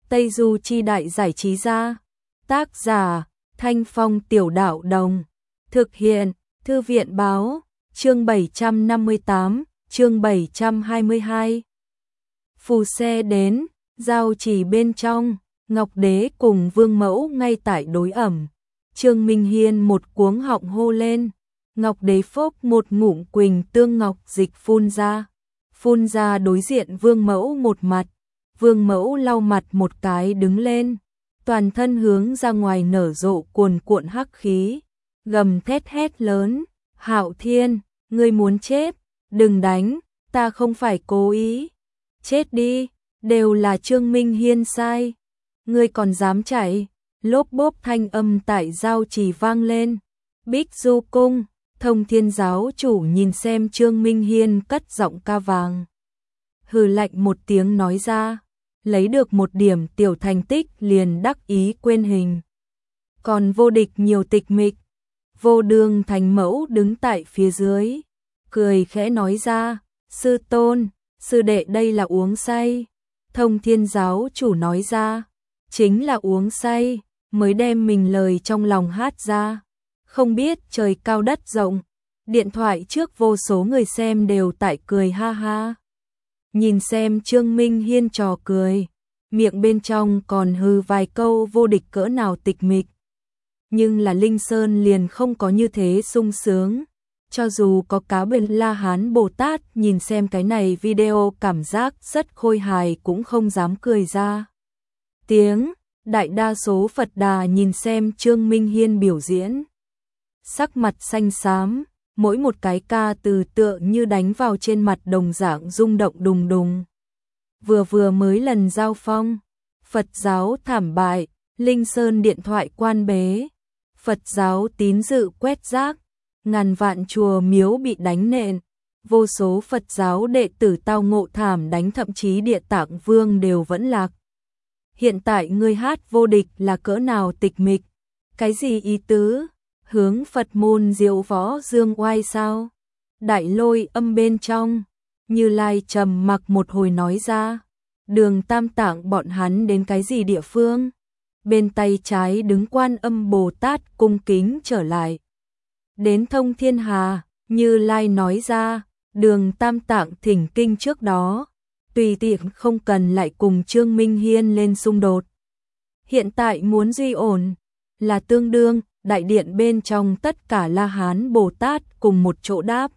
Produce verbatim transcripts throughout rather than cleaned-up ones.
Tây Du Chi Đại Giải Trí Gia. Tác giả Thanh Phong Tiểu Đạo Đồng. Thực hiện Thư viện Báo. Chương bảy trăm năm mươi tám, chương bảy trăm hai mươi hai. Phù xe đến, giao chỉ bên trong, Ngọc Đế cùng Vương Mẫu ngay tại đối ẩm. Trương Minh Hiên một cuống họng hô lên. Ngọc Đế phốc một ngụm quỳnh tương ngọc dịch phun ra. Phun ra đối diện Vương Mẫu một mặt. Vương Mẫu lau mặt một cái đứng lên. Toàn thân hướng ra ngoài nở rộ cuồn cuộn hắc khí. Gầm thét hét lớn. Hạo Thiên, ngươi muốn chết. Đừng đánh, ta không phải cố ý. Chết đi, đều là Trương Minh Hiên sai. Ngươi còn dám chạy. Lốp bốp thanh âm tại giao chỉ vang lên. Bích Du Cung, Thông Thiên giáo chủ nhìn xem Trương Minh Hiên cất giọng ca vàng. Hừ lạnh một tiếng nói ra. Lấy được một điểm tiểu thành tích liền đắc ý quên hình. Còn vô địch nhiều tịch mịch. Vô Đường Thành Mẫu đứng tại phía dưới. Cười khẽ nói ra. Sư tôn, sư đệ đây là uống say. Thông Thiên giáo chủ nói ra. Chính là uống say, mới đem mình lời trong lòng hát ra. Không biết trời cao đất rộng. Điện thoại trước vô số người xem đều tại cười ha ha. Nhìn xem Trương Minh Hiên trò cười. Miệng bên trong còn hư vài câu vô địch cỡ nào tịch mịch. Nhưng là Linh Sơn liền không có như thế sung sướng. Cho dù có cá bên La Hán Bồ Tát nhìn xem cái này video cảm giác rất khôi hài cũng không dám cười ra tiếng. Đại đa số Phật đà nhìn xem Trương Minh Hiên biểu diễn. Sắc mặt xanh xám, mỗi một cái ca từ tựa như đánh vào trên mặt đồng dạng rung động đùng đùng. Vừa vừa mới lần giao phong, Phật giáo thảm bại, Linh Sơn điện thoại quan bế, Phật giáo tín dự quét rác, ngàn vạn chùa miếu bị đánh nện, vô số Phật giáo đệ tử tao ngộ thảm đánh, thậm chí Địa Tạng Vương đều vẫn lạc. Hiện tại ngươi hát vô địch là cỡ nào tịch mịch? Cái gì ý tứ? Hướng Phật môn diệu võ dương oai sao? Đại Lôi âm bên trong, Như Lai trầm mặc một hồi nói ra. Đường Tam Tạng bọn hắn đến cái gì địa phương? Bên tay trái đứng Quan Âm Bồ Tát cung kính trở lại. Đến Thông Thiên Hà, Như Lai nói ra. Đường Tam Tạng thỉnh kinh trước đó. Tùy tiện không cần lại cùng Trương Minh Hiên lên xung đột. Hiện tại muốn duy ổn là tương đương. Đại điện bên trong tất cả La Hán Bồ Tát cùng một chỗ đáp.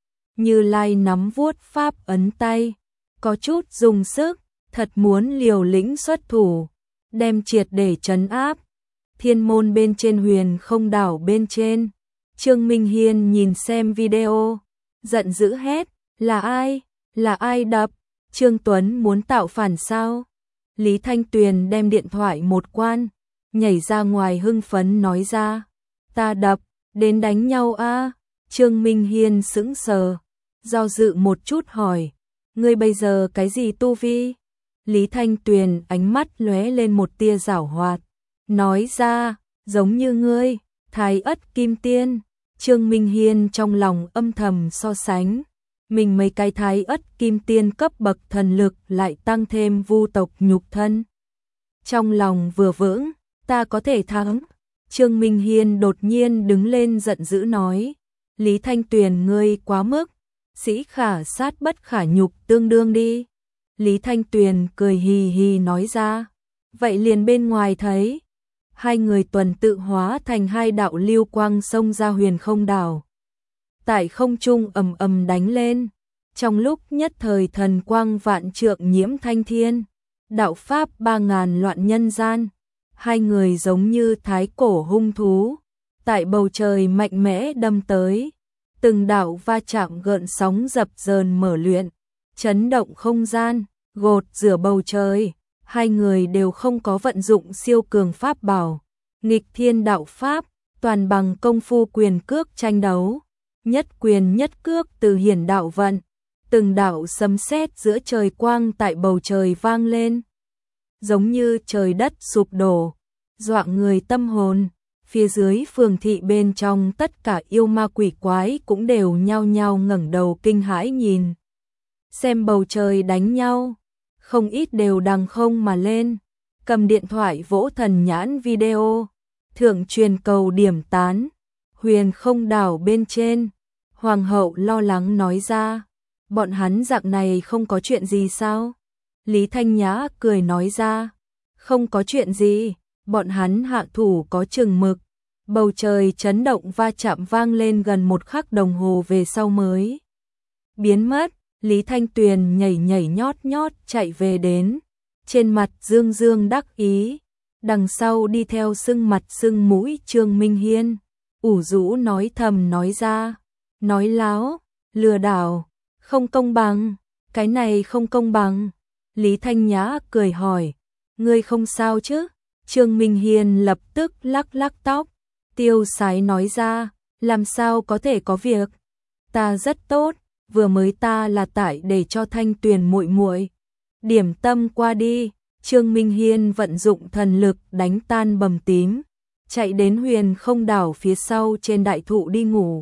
Như Lai nắm vuốt pháp ấn tay, có chút dùng sức, thật muốn liều lĩnh xuất thủ, đem triệt để trấn áp. Thiên môn bên trên huyền không đảo bên trên, Trương Minh Hiên nhìn xem video, giận dữ hét, là ai, là ai đập, Trương Tuấn muốn tạo phản sao? Lý Thanh Tuyền đem điện thoại một quan, nhảy ra ngoài hưng phấn nói ra, ta đập, đến đánh nhau a. Trương Minh Hiên sững sờ, do dự một chút hỏi, ngươi bây giờ cái gì tu vi? Lý Thanh Tuyền ánh mắt lóe lên một tia giảo hoạt, nói ra, giống như ngươi, Thái Ất Kim Tiên. Trương Minh Hiên trong lòng âm thầm so sánh, mình mấy cái Thái Ất Kim Tiên cấp bậc thần lực lại tăng thêm vu tộc nhục thân. Trong lòng vừa vững, ta có thể thắng. Trương Minh Hiên đột nhiên đứng lên giận dữ nói, Lý Thanh Tuyền ngươi quá mức, sĩ khả sát bất khả nhục tương đương đi. Lý Thanh Tuyền cười hì hì nói ra, vậy liền bên ngoài thấy. Hai người tuần tự hóa thành hai đạo lưu quang xông ra huyền không đảo. Tại không trung ầm ầm đánh lên, trong lúc nhất thời thần quang vạn trượng nhiễm thanh thiên, đạo pháp ba ngàn loạn nhân gian. Hai người giống như thái cổ hung thú, tại bầu trời mạnh mẽ đâm tới, từng đạo va chạm gợn sóng dập dờn mở luyện, chấn động không gian, gột rửa bầu trời. Hai người đều không có vận dụng siêu cường pháp bảo, nghịch thiên đạo pháp, toàn bằng công phu quyền cước tranh đấu, nhất quyền nhất cước từ hiển đạo vận, từng đạo sấm sét giữa trời quang tại bầu trời vang lên, giống như trời đất sụp đổ, dọa người tâm hồn. Phía dưới phường thị bên trong tất cả yêu ma quỷ quái cũng đều nhao nhao ngẩng đầu kinh hãi nhìn xem bầu trời đánh nhau, không ít đều đằng không mà lên, cầm điện thoại vỗ thần nhãn video, thượng truyền cầu điểm tán, huyền không đảo bên trên. Hoàng hậu lo lắng nói ra, bọn hắn dạng này không có chuyện gì sao? Lý Thanh Nhã cười nói ra, không có chuyện gì, bọn hắn hạ thủ có chừng mực. Bầu trời chấn động va chạm vang lên gần một khắc đồng hồ về sau mới biến mất. Lý Thanh Tuyền nhảy nhảy nhót nhót chạy về đến, trên mặt dương dương đắc ý, đằng sau đi theo sưng mặt sưng mũi Trương Minh Hiên, ủ rũ nói thầm nói ra, nói láo, lừa đảo, không công bằng, cái này không công bằng. Lý Thanh Nhã cười hỏi, ngươi không sao chứ? Trương Minh Hiên lập tức lắc lắc tóc, tiêu sái nói ra, làm sao có thể có việc, ta rất tốt, vừa mới ta là tại để cho Thanh Tuyền muội muội điểm tâm qua đi. Trương Minh Hiên vận dụng thần lực đánh tan bầm tím, chạy đến huyền không đảo phía sau trên đại thụ đi ngủ.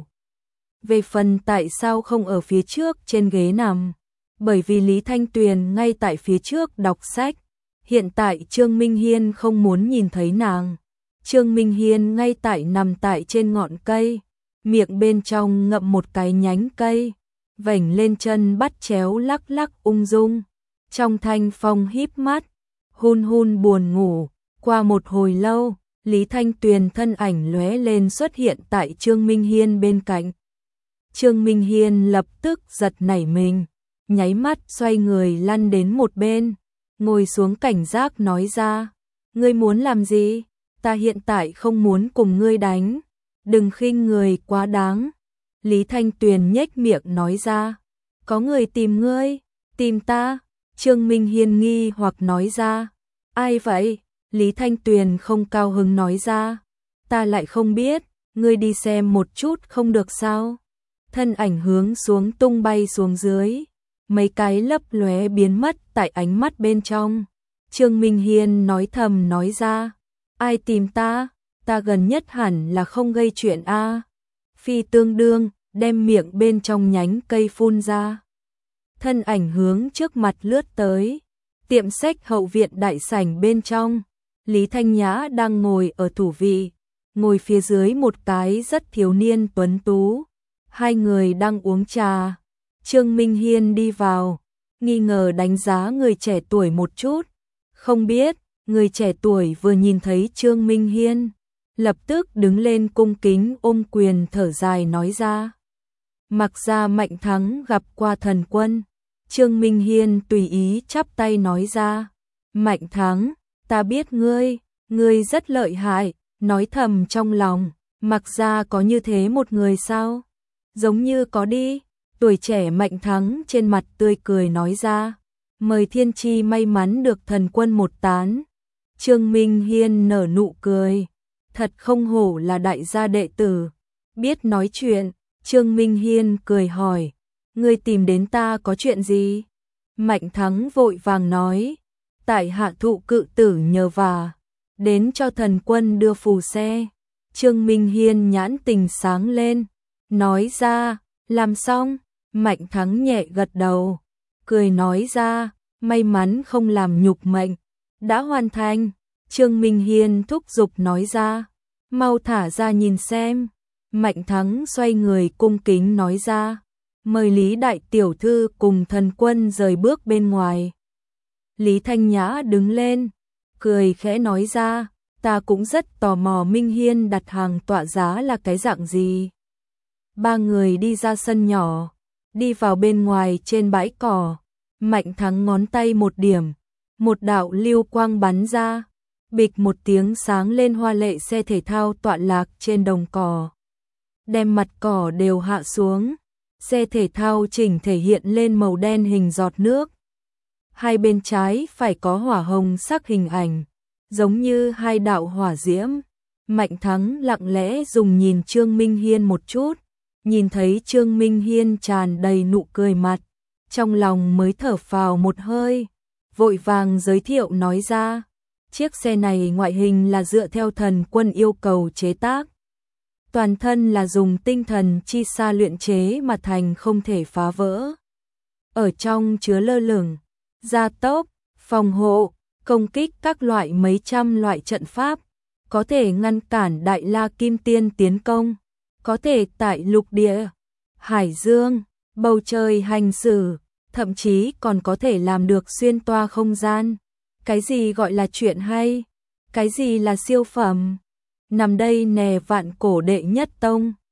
Về phần tại sao không ở phía trước trên ghế nằm, bởi vì Lý Thanh Tuyền ngay tại phía trước đọc sách, hiện tại Trương Minh Hiên không muốn nhìn thấy nàng. Trương Minh Hiên ngay tại nằm tại trên ngọn cây, miệng bên trong ngậm một cái nhánh cây, vểnh lên chân bắt chéo lắc lắc ung dung. Trong thanh phong híp mắt, hun hun buồn ngủ. Qua một hồi lâu, Lý Thanh Tuyền thân ảnh lóe lên xuất hiện tại Trương Minh Hiên bên cạnh. Trương Minh Hiên lập tức giật nảy mình, nháy mắt xoay người lăn đến một bên, ngồi xuống cảnh giác nói ra, ngươi muốn làm gì? Ta hiện tại không muốn cùng ngươi đánh, đừng khinh người quá đáng. Lý Thanh Tuyền nhếch miệng nói ra, có người tìm ngươi, tìm ta. Trương Minh Hiên nghi hoặc nói ra, ai vậy? Lý Thanh Tuyền không cao hứng nói ra, ta lại không biết, ngươi đi xem một chút không được sao? Thân ảnh hướng xuống tung bay xuống dưới, mấy cái lấp lóe biến mất tại ánh mắt bên trong. Trương Minh Hiên nói thầm nói ra, ai tìm ta? Ta gần nhất hẳn là không gây chuyện a. Phi tương đương, đem miệng bên trong nhánh cây phun ra. Thân ảnh hướng trước mặt lướt tới, tiệm sách hậu viện đại sảnh bên trong, Lý Thanh Nhã đang ngồi ở thủ vị, ngồi phía dưới một cái rất thiếu niên tuấn tú. Hai người đang uống trà. Trương Minh Hiên đi vào, nghi ngờ đánh giá người trẻ tuổi một chút. Không biết, người trẻ tuổi vừa nhìn thấy Trương Minh Hiên, lập tức đứng lên cung kính ôm quyền thở dài nói ra. Mặc ra Mạnh Thắng gặp qua thần quân. Trương Minh Hiên tùy ý chắp tay nói ra, Mạnh Thắng, ta biết ngươi, ngươi rất lợi hại. Nói thầm trong lòng, Mặc ra có như thế một người sao? Giống như có đi. Tuổi trẻ Mạnh Thắng trên mặt tươi cười nói ra, mời thiên chi may mắn được thần quân một tán. Trương Minh Hiên nở nụ cười, thật không hổ là đại gia đệ tử, biết nói chuyện. Trương Minh Hiên cười hỏi, ngươi tìm đến ta có chuyện gì? Mạnh Thắng vội vàng nói, tại hạ thụ cự tử nhờ vả, đến cho thần quân đưa phù xe. Trương Minh Hiên nhãn tình sáng lên, nói ra, làm xong. Mạnh Thắng nhẹ gật đầu, cười nói ra, may mắn không làm nhục mệnh, đã hoàn thành. Trương Minh Hiên thúc giục nói ra, mau thả ra nhìn xem. Mạnh Thắng xoay người cung kính nói ra, mời Lý đại tiểu thư cùng thần quân rời bước bên ngoài. Lý Thanh Nhã đứng lên, cười khẽ nói ra, ta cũng rất tò mò Minh Hiên đặt hàng tọa giá là cái dạng gì. Ba người đi ra sân nhỏ, đi vào bên ngoài trên bãi cỏ. Mạnh Thắng ngón tay một điểm, một đạo lưu quang bắn ra, bịch một tiếng sáng lên hoa lệ xe thể thao tọa lạc trên đồng cỏ, đem mặt cỏ đều hạ xuống. Xe thể thao chỉnh thể hiện lên màu đen hình giọt nước. Hai bên trái phải có hỏa hồng sắc hình ảnh, giống như hai đạo hỏa diễm. Mạnh Thắng lặng lẽ dùng nhìn Trương Minh Hiên một chút, nhìn thấy Trương Minh Hiên tràn đầy nụ cười mặt, trong lòng mới thở phào một hơi, vội vàng giới thiệu nói ra, chiếc xe này ngoại hình là dựa theo thần quân yêu cầu chế tác. Toàn thân là dùng tinh thần chi sa luyện chế mà thành, không thể phá vỡ. Ở trong chứa lơ lửng, gia tốc, phòng hộ, công kích các loại mấy trăm loại trận pháp, có thể ngăn cản Đại La Kim Tiên tiến công, có thể tại lục địa, hải dương, bầu trời hành xử, thậm chí còn có thể làm được xuyên toa không gian. Cái gì gọi là chuyện hay? Cái gì là siêu phẩm? Nằm đây nè Vạn Cổ đệ nhất tông.